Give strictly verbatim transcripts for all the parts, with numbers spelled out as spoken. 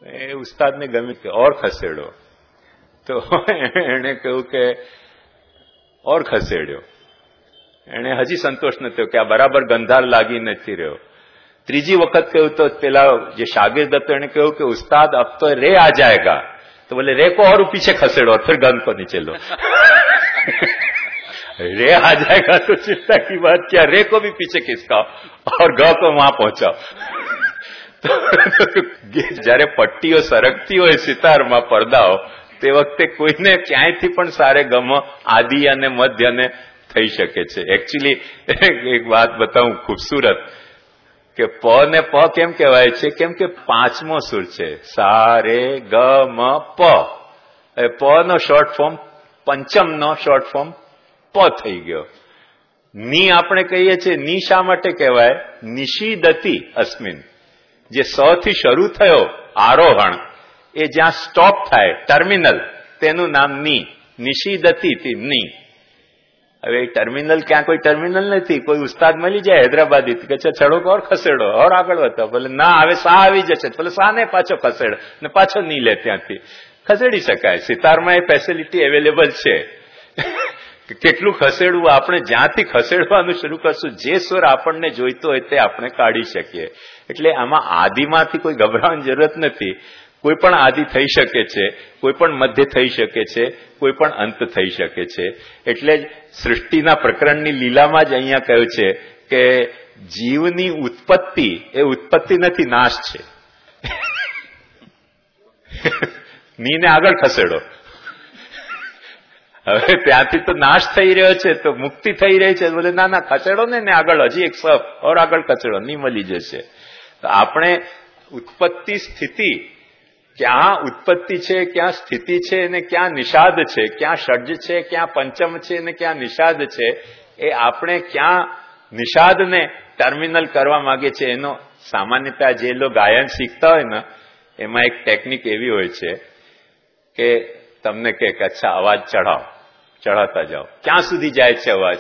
એ ઉસ્તાદને ગમ્યું કે ઓર ખસેડો, તો એને કહ્યું કે ઓર ખસેડ્યો. એને હજી સંતોષ ન થયો કે આ બરાબર ગંધાર લાગી નથી રહ્યો. ત્રીજી વખત કહ્યું તો પેલા જે શાગિર્દ હતો એને કહ્યું કે ઉસ્તાદ અબ તો રે આ જાયગા, તો બોલે રે કો और पीछे खसेड़ो और फिर गंध को नीचे लो. रे आ जाएगा तो चिंता की बात क्या, रे को भी पीछे खिसकाओ और ग को वहां पहुंचाओ. જયારે પટ્ટીઓ સરકતી હોય સિતારમાં પડદાઓ, તે વખતે કોઈને ક્યાંયથી પણ સારે ગમ આદિ અને મધ્યને થઈ શકે છે. એકચ્યુઅલી એક વાત બતાવું ખૂબસૂરત, કે પ ને પ કેમ કહેવાય છે? કેમ કે પાંચમો સુર છે. સા રે ગ મ પ. પ નો શોર્ટ ફોર્મ પંચમ નો શોર્ટ ફોર્મ પ થઈ ગયો. ની આપણે કહીએ છીએ, ની શા માટે કહેવાય? નિષીદતી અસ્મિન. જે સ થી શરૂ થયો આરોહણ, એ જ્યાં સ્ટોપ થાય ટર્મિનલ, તેનું નામ ની. નિષીદતી ની. હવે ટર્મિનલ ક્યાં કોઈ ટર્મિનલ નથી. કોઈ ઉસ્તાદ મળી જાય હૈદરાબાદી કે છે ચડો ઓર ખસેડો ઓર આગળ વધો, બોલે ના હવે સા આવી જશે, બોલે સા ને પાછો ખસેડ ને પાછો ની લે, ત્યાંથી ખસેડી શકાય. સિતારમાં એ ફેસિલિટી અવેલેબલ છે. કેટલું ખસેડવું, આપણે જ્યાંથી ખસેડવાનું શરૂ કરશું, જે સુર આપણને જોઈતો હોય તે આપણે કાઢી શકીએ. એટલે આમાં આદિમાંથી કોઈ ગભરાવાની જરૂરત નથી. કોઈ પણ આદિ થઈ શકે છે, કોઈ પણ મધ્ય થઈ શકે છે, કોઈ પણ અંત થઈ શકે છે. એટલે જ સૃષ્ટિના પ્રકરણની લીલામાં જ અહીંયા કહ્યું છે કે જીવની ઉત્પત્તિ એ ઉત્પત્તિ નથી, નાશ છે. નીને આગળ ખસેડો. હવે ત્યાંથી તો નાશ થઈ રહ્યો છે, તો મુક્તિ થઈ રહી છે, બોલે ના ના ખસેડો ને આગળ, હજી એક સફ ઓર આગળ ખસેડો, ની મળી જશે. તો આપણે ઉત્પત્તિ સ્થિતિ, ક્યાં ઉત્પત્તિ છે, ક્યાં સ્થિતિ છે, અને ક્યાં નિષાદ છે, ક્યાં ષડ્જ છે, ક્યાં પંચમ છે, અને ક્યાં નિષાદ છે, એ આપણે ક્યાં નિષાદને ટર્મિનલ કરવા માંગે છે. એનો સામાન્યતા જે લોકો ગાયન શીખતા હોય ને, એમાં એક ટેકનિક એવી હોય છે કે તમને કે અચ્છા અવાજ ચઢાવો, ચઢાતા જાઓ. ક્યાં સુધી જાય છે અવાજ?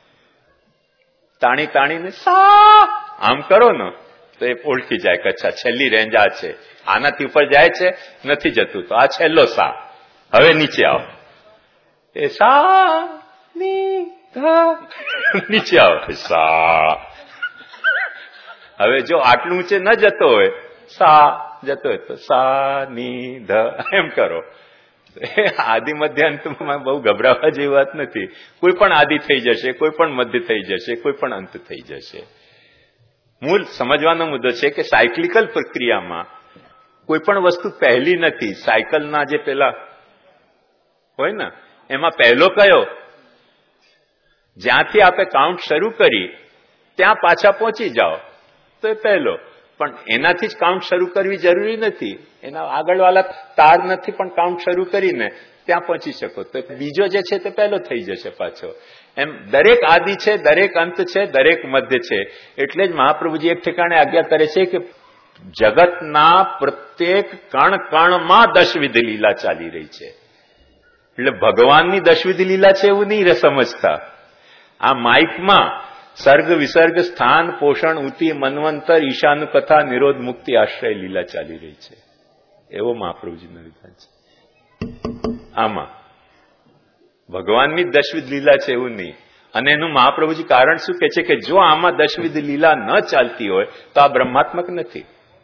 તાણી તાણીને સા આમ કરો ને તો એ ઓળખી જાય કે અચ્છા છેલ્લી રેન્જ આ છે, આનાથી ઉપર જાય છે, નથી જતું, તો આ છેલ્લો સા. હવે નીચે આવો, એ સા ની નીચે આવો સા. હવે જો આટલું ઊંચે ન જતો હોય, સા જતો હોય તો સા ની ધ એમ કરો. આદિ મધ્ય અંતમાં બહુ ગભરાવા જેવી વાત નથી. કોઈ પણ આદિ થઈ જશે, કોઈ પણ મધ્ય થઈ જશે, કોઈ પણ અંત થઈ જશે. મૂળ સમજવાનો મુદ્દો છે કે સાયકલિકલ પ્રક્રિયામાં કોઈ પણ વસ્તુ પહેલી નથી. સાયકલના જે પેલા હોય ને, એમાં પહેલો કયો? જ્યાંથી આપણે કાઉન્ટ શરૂ કરી ત્યાં પાછા પહોંચી જાઓ તો એ પહેલો. પણ એનાથી જ કાઉન્ટ શરૂ કરવી જરૂરી નથી. એના આગળવાળા તાર નથી, પણ કાઉન્ટ શરૂ કરીને ત્યાં પહોંચી શકો તો બીજો જે છે તે પહેલો થઈ જશે પાછો. એમ દરેક આદિ છે, દરેક અંત છે, દરેક મધ્ય છે. એટલે જ મહાપ્રભુજી એક ઠેકાણે આજ્ઞા કરે છે કે જગતના પ્રત્યેક કણ કણમાં દશવિધ લીલા ચાલી રહી છે. એટલે ભગવાનની દશવિધ લીલા છે એવું નહીં સમજતા. આ માઇકમાં સર્ગ વિસર્ગ સ્થાન પોષણ ઉતિ મન્વંતર ઈશાન કથા નિરોધ મુક્તિ આશ્રય લીલા ચાલી રહી છે, એવો મહાપ્રભુજીનો વિધાન છે. આમાં ભગવાનની દશવિધ લીલા છે એવું નહીં. અને એનું મહાપ્રભુજી કારણ શું કે છે કે જો આમાં દશવિધ લીલા ન ચાલતી હોય તો આ બ્રહ્માત્મક નથી.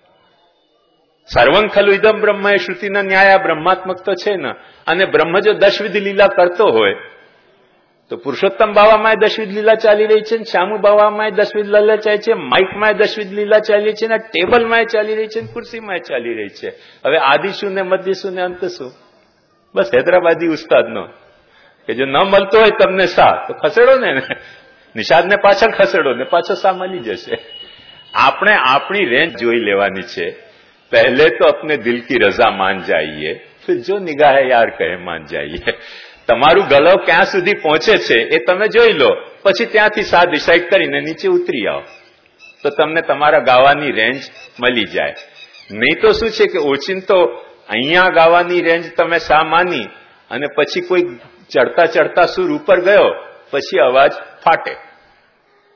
સર્વં ખલુ ઇદમ બ્રહ્મ એ શ્રુતિના ન્યાય બ્રહ્માત્મક તો છે ને. અને બ્રહ્મ જો દશવિધ લીલા કરતો હોય તો પુરુષોત્તમ બાવામાં દશવિધ લીલા ચાલી રહી છે, શ્યામુ બાવામાં દશવિધ લીલા ચાલી છે, માઇકમાં દશવિધ લીલા ચાલી રહી છે, ને ટેબલમાં ચાલી રહી છે, ખુરશીમાં ચાલી રહી છે. હવે આદિ શું ને મધ્ય શું ને અંત શું? બસ હૈદરાબાદી ઉસ્તાદનો કે જો ન મળતો હોય તમને સા તો ખસેડો ને, નિષાદને પાછળ ખસેડો ને પાછો સા મળી જશે. આપણે આપણી રેન્જ જોઈ લેવાની છે. પહેલે તો અપને દિલ કી રઝા માન જાઈએ, ફિર જો નિગાહે યાર કહે માન જાઈએ. તમારું ગલવ ક્યાં સુધી પહોંચે છે એ તમે જોઈ લો, પછી ત્યાંથી સા ડિસાઇડ કરીને નીચે ઉતરી આવો તો તમને તમારા ગાવાની રેન્જ મળી જાય. નહીં તો શું છે કે ઓચિંતો અહીંયા ગાવાની રેન્જ તમે સા માની અને પછી કોઈ ચડતા ચડતા સુર ઉપર ગયો પછી અવાજ ફાટે.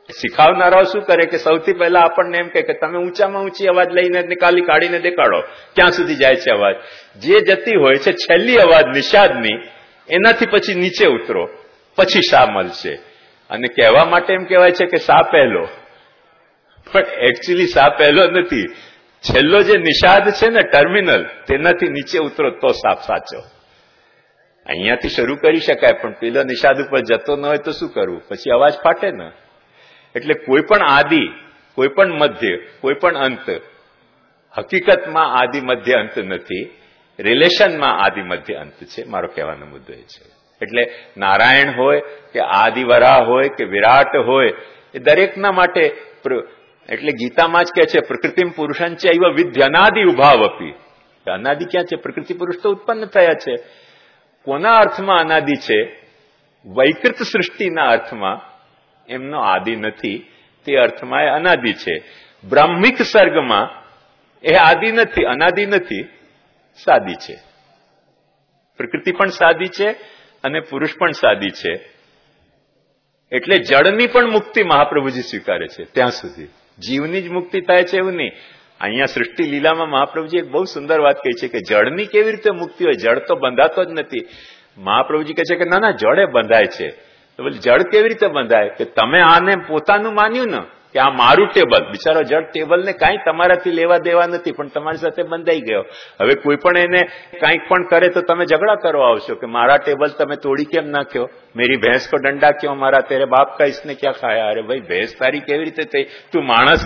શીખવનારાઓ શું કરે કે સૌથી પહેલા આપણને એમ કહે કે તમે ઊંચામાં ઊંચી અવાજ લઈને નિકાલી કાઢીને દેખાડો ક્યાં સુધી જાય છે અવાજ. જે જતી હોય છે છેલ્લી અવાજ નિષાદની, એનાથી પછી નીચે ઉતરો, પછી શા મળશે. અને કહેવા માટે એમ કહેવાય છે કે સા પહેલો, પણ એકચ્યુઅલી સા પહેલો નથી. છેલ્લો જે નિષાદ છે ને ટર્મિનલ, તેનાથી નીચે ઉતરો તો સાપ સાચો. અહીંયાથી શરૂ કરી શકાય, પણ પેલો નિષાદ ઉપર જતો ન હોય તો શું કરવું, પછી અવાજ ફાટે ને. એટલે કોઈ પણ આદિ, કોઈ પણ મધ્ય, કોઈ પણ અંત હકીકતમાં આદિ મધ્ય અંત નથી, રિલેશનમાં આદિ મધ્ય અંત છે. મારો કહેવાનો મુદ્દો એ છે. એટલે નારાયણ હોય કે આદિવરાહ હોય કે વિરાટ હોય, એ દરેકના માટે, એટલે ગીતામાં જ કહે છે પ્રકૃતિમ પુરુષંચ એવ વિદ્યનાદિ ઉભાવ અપી. અનાદિ ક્યાં છે? પ્રકૃતિ પુરુષ તો ઉત્પન્ન થયા છે. કોના અર્થમાં અનાદિ છે? વૈકૃત સૃષ્ટિના અર્થમાં એમનો આદિ નથી, તે અર્થમાં એ અનાદિ છે. બ્રાહ્મિક સર્ગમાં એ આદિ નથી, અનાદિ નથી, સાદી છે. પ્રકૃતિ પણ સાદી છે અને પુરુષ પણ સાદી છે. એટલે જળની પણ મુક્તિ મહાપ્રભુજી સ્વીકારે છે. ત્યાં સુધી જીવની જ મુક્તિ થાય છે એવું નહીં. અહીંયા સૃષ્ટિ લીલામાં મહાપ્રભુજી એક બહુ સુંદર વાત કહી છે કે જળની કેવી રીતે મુક્તિ હોય? જળ તો બંધાતો જ નથી. મહાપ્રભુજી કહે છે કે ના ના, જળે બંધાય છે. તો બોલે જળ કેવી રીતે બંધાય? કે તમે આને પોતાનું માન્યું ને કે આ મારું ટેબલ. બિચારો જળ ટેબલને કાંઈ તમારાથી લેવા દેવા નથી, પણ તમારી સાથે બંધાઈ ગયો. હવે કોઈ પણ એને કાંઈક પણ કરે તો તમે ઝઘડા કરવા આવશો કે મારા ટેબલ તમે તોડી કેમ નાખ્યો? મેરી ભેંસ કો ડંડા ક્यों મારા? તેરે બાપ કા इसने क्या खाया? અરે ભાઈ, ભેંસ તારી કેવી રીતે થઈ? તું માણસ.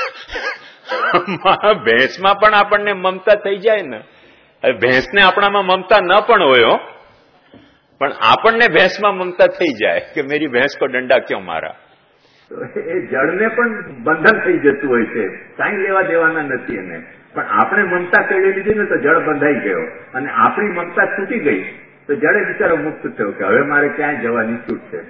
ભેંસમાં પણ આપણને મમતા થઈ જાય ને. હવે ભેંસને આપણામાં મમતા ન પણ હોય, પણ આપણને ભેંસમાં મમતા થઈ જાય કે મેરી ભેંસ કો ડંડા ક્यों મારા? એ જળને પણ બંધન થઈ જતું હોય છે, કાંઈ લેવા દેવાના નથી એને. પણ આપણે મમતા કરી લીધી ને તો જળ બંધાઈ ગયો, અને આપણી મમતા છૂટી ગઈ તો જળે બિચારો મુક્ત થયો કે હવે મારે ક્યાંય જવાની છૂટ છે.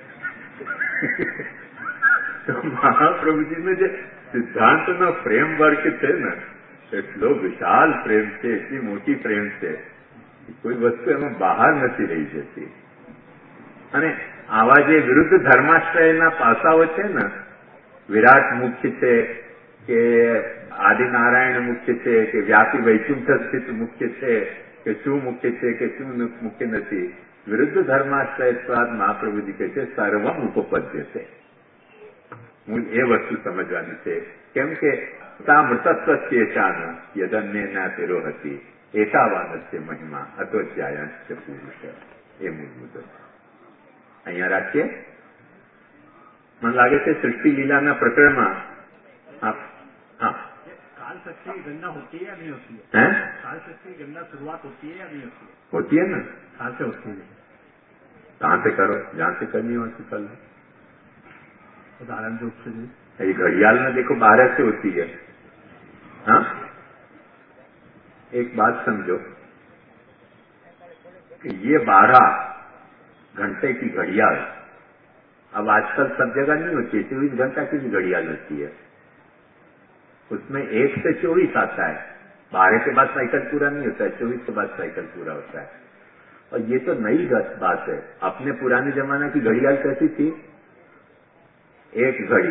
તો મહાપ્રભુજીનો જે સિદ્ધાંતનો ફ્રેમવર્ક છે ને, એટલો વિશાલ પ્રેમ છે, એટલી મોટી પ્રેમ છે, કોઈ વસ્તુ એમાં બહાર નથી રહી જતી. અને આવા જે વિરુદ્ધ ધર્માશ્રયના પાસાઓ છે ને, વિરાટ મુખ્ય છે કે આદિનારાયણ મુખ્ય છે કે વ્યાપી વૈકુંઠ સ્થિત મુખ્ય છે કે શું મુખ્ય છે કે શું મુખ્ય નથી, વિરુદ્ધ ધર્માશ્રય મહાપ્રભુજી કહે છે સર્વમ ઉપપદ્ય છે. હું એ વસ્તુ સમજવાની છે. કેમ કે મૃતત્વ ચેતાન યદન્ય ના તેરો હતી એકાવાનસ્ય મહિમા અતોધ્યાયંશ પુરુષ. એ મૂળ મુદ્દો અહીંયા રાખીએ. મને લાગે છે સૃષ્ટિ લીલાના પ્રકરણમાં હા काल शक्ति की गणना होती है या नहीं होती है? हैं? काल शक्ति की गणना शुरुआत होती है या नहीं होती है? होती है ना. कहाँ से होती है? कहाँ से करो, जहाँ से करनी हो कर लो. उदाहरण रूप से ये घड़ियाल में देखो बारह से होती है. हाँ, एक बात समझो कि ये बारह घंटे की घड़ियाल अब आजकल सब जगह नहीं होती है. चौबीस घंटा की भी घड़ियाल होती है, उसमें एक से चौबीस आता है. बारह के बाद साइकिल पूरा नहीं होता है, चौबीस के बाद साइकिल पूरा होता है. और ये तो नई बात है. अपने पुराने जमाने की घड़ियाल कैसी थी? एक घड़ी,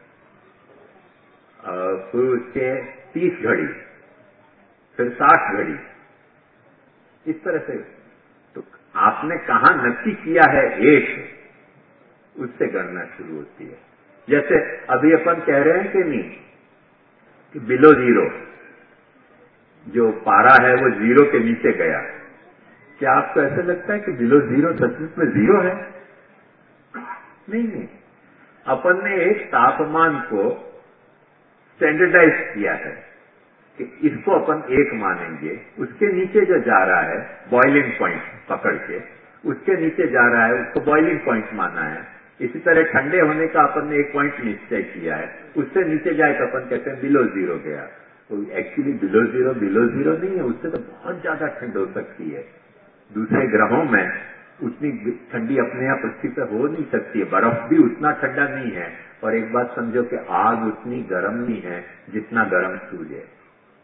फिर उसके तीस घड़ी, फिर साठ घड़ी, इस तरह से. तो आपने कहाँ नक्की किया है एक, उससे गणना शुरू होती है. जैसे अभी अपन कह रहे हैं कि नहीं कि बिलो जीरो, जो पारा है वो जीरो के नीचे गया. क्या आपको ऐसा लगता है कि बिलो जीरो सचमुच में जीरो है? नहीं नहीं, अपन ने एक तापमान को स्टैंडर्डाइज किया है कि इसको अपन एक मानेंगे, उसके नीचे जो जा रहा है बॉइलिंग पॉइंट पकड़ के, उसके नीचे जा रहा है उसको बॉइलिंग पॉइंट माना है. इसी तरह ठंडे होने का अपन ने एक पॉइंट निश्चय किया है, उससे नीचे जाए तो अपन कहते हैं बिलो जीरो गया. तो actually below zero below zero नहीं है, उससे तो बहुत ज्यादा ठंड हो सकती है. दूसरे ग्रहों में उतनी ठंडी अपने यहाँ पृथ्वी पर हो नहीं सकती है, बर्फ भी उतना ठंडा नहीं है. और एक बात समझो कि आग उतनी गर्म नहीं है जितना गर्म सूर्य है.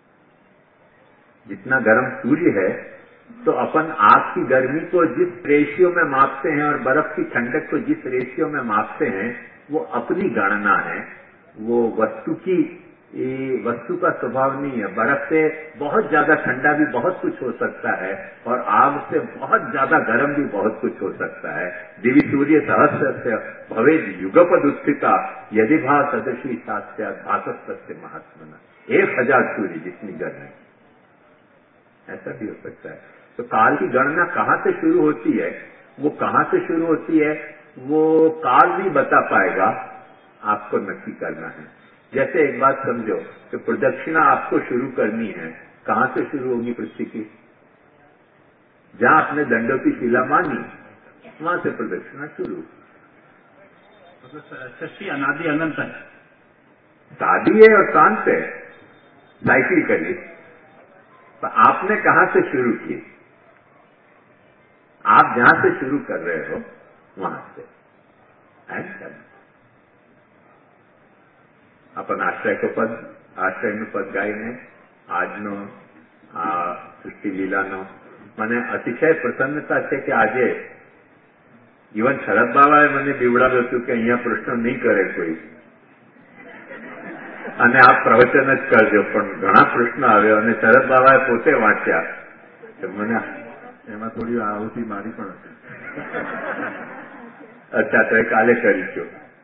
जितना गर्म सूर्य है तो अपन आग की गर्मी को जिस रेशियो में मापते हैं और बर्फ की ठंडक को जिस रेशियो में मापते हैं, वो अपनी गणना है, वो वस्तु की, वस्तु का स्वभाव नहीं है। बर्फ से बहुत ज्यादा ठंडा भी बहुत कुछ हो सकता है और आग से बहुत ज्यादा गर्म भी बहुत कुछ हो सकता है। दिवि सूर्य सहस्र से भवे युगपद उत्थिता यदि भाव सदृशी सात्या भासस्य महात्मना, एक हजार सूर्य जितनी गर्मी, ऐसा भी हो सकता है। तो काल की गणना कहाँ से शुरू होती है, वो कहाँ से शुरू होती है वो काल नहीं बता पाएगा, आपको नक्की करना है। जैसे एक बात समझो कि प्रदक्षिणा आपको शुरू करनी है, कहाँ से शुरू होगी पृथ्वी की? जहां आपने दंडों की शिला मानी वहां से प्रदक्षिणा शुरू। सृष्टि अनादि अनंत है, शादी है और शांत है, साइक्लिकली। तो आपने कहां से शुरू की? आप जहां से शुरू कर रहे हो वहां से अपन आश्रय को पद आश्रय નું પદ ગાઈને આજનો આ સૃષ્ટિ લીલાનો મને અતિશય પ્રસન્નતા છે કે આજે ઇવન શરદ બાબાએ મને બીવડાવ્યું હતું કે અહીંયા પ્રશ્ન નહીં કરે કોઈ અને આપ પ્રવચન જ કરજો, પણ ઘણા પ્રશ્નો આવ્યો અને શરદ બાબાએ પોતે વાંચ્યા તો મને એમાં થોડી આહુતિ મારી પણ હતી. અચ્છા, તો એ કાલે કરીશું.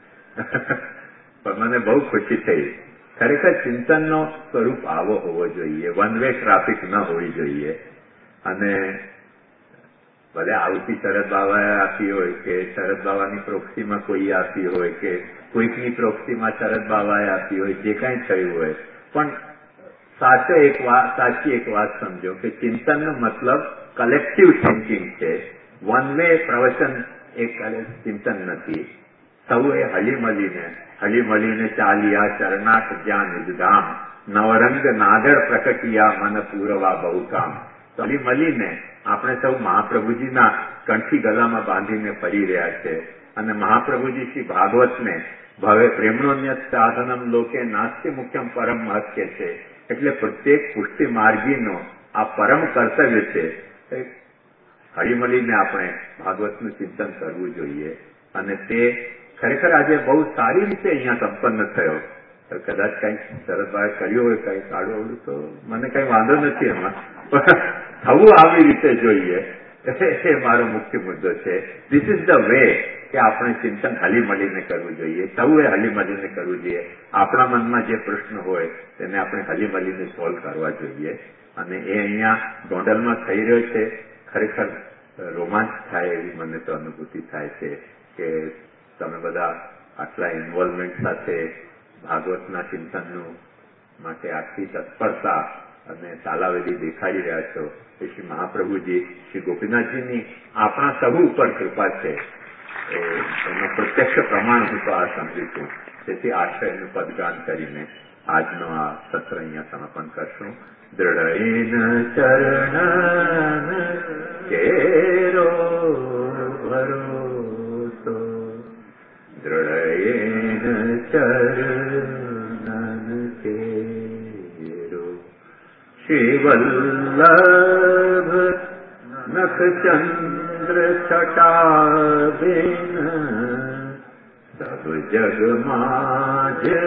પણ મને બહુ ખુશી થઈ. ખરેખર ચિંતનનો સ્વરૂપ આવો હોવો જોઈએ, વન વે ટ્રાફિક ન હોવી જોઈએ. અને ભલે આહુતિ શરદ બાબાએ આપી હોય કે શરદ બાબાની પ્રોક્સીમાં કોઈ આપી હોય કે કોઈકની પ્રોક્સીમાં શરદ બાબાએ આપી હોય, જે કાંઈ થયું હોય, પણ સાચો એક વાત સાચી એક વાત સમજો કે ચિંતનનો મતલબ કલેક્ટિવ થિંકિંગ છે. વન વે પ્રવચન એ ચિંતન નથી. સૌએ હળી મળીને હળી મળીને ચાલ્યા ચરણાટ જ્યાં નિજધામ, નવરંગ નાગર પ્રકટિયા મન પૂરવા બહુ કામ. તો હળી મળીને આપણે સૌ મહાપ્રભુજીના કંઠી ગલામાં બાંધીને ફરી રહ્યા છે અને મહાપ્રભુજી શ્રી ભાગવતને ભવે પ્રેમણોન્યત સાધનમ લોકે નાસ્ય મુખ્યમ પરમ મહત્ય છે. એટલે પ્રત્યેક પુષ્ટિ માર્ગીનો આ પરમ કર્તવ્ય છે. હળી મળીને આપણે ભાગવતનું ચિંતન કરવું જોઈએ અને તે ખરેખર આજે બહુ સારી રીતે અહીંયા સંપન્ન થયો. કદાચ કંઈક શરદભાઈ કર્યું હોય કંઈ સારું આવડું તો મને કંઈ વાંધો નથી એમાં, પણ થવું આવી રીતે જોઈએ એ મારો મુખ્ય મુદ્દો છે. ધીસ ઇઝ ધ વે કે આપણે ચિંતન હળી મળીને કરવું જોઈએ, સૌએ હળી મળીને કરવું જોઈએ. આપણા મનમાં જે પ્રશ્ન હોય તેને આપણે હળી મળીને સોલ્વ કરવા જોઈએ અને એ અહીંયા ગોંડલમાં થઈ રહ્યો છે. ખરેખર રોમાંચ થાય એવી મને તો અનુભૂતિ થાય છે કે તમે બધા આટલા ઇન્વોલ્વમેન્ટ સાથે ભાગવતના ચિંતનનું માટે આટલી તત્પરતા અને તાલાવેદી દેખાડી રહ્યા છો. એ શ્રી મહાપ્રભુજી શ્રી ગોપીનાથજીની આપણા સૌ ઉપર કૃપા છે, એનું પ્રત્યક્ષ પ્રમાણ હું તો આ સમજું છું. તેથી આશ્રયનું પદગાન કરીને આજનો આ સત્ર અહીંયા સમાપન કરશું. દૃઢૈન ચરણ કેરો ભરોસો, દૃઢૈન ચરણ કેરો, શ્રી વલ્લભ નખચંદ્ર છટાબેન, સબ જગમાં જ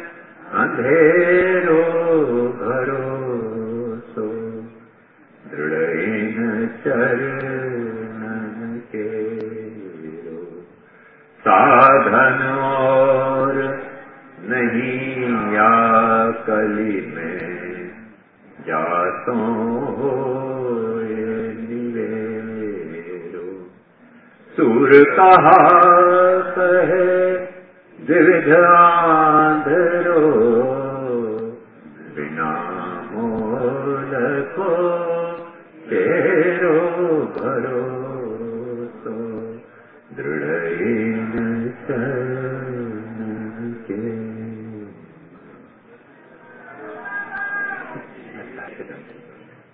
અંધેરો ભરોસો, દૃઢૈન ચરણ કેરો. साधन और नहीं या कली में जातो हो निवेरो, सुर कहा कहे विविध आंधरो, बिना मोल को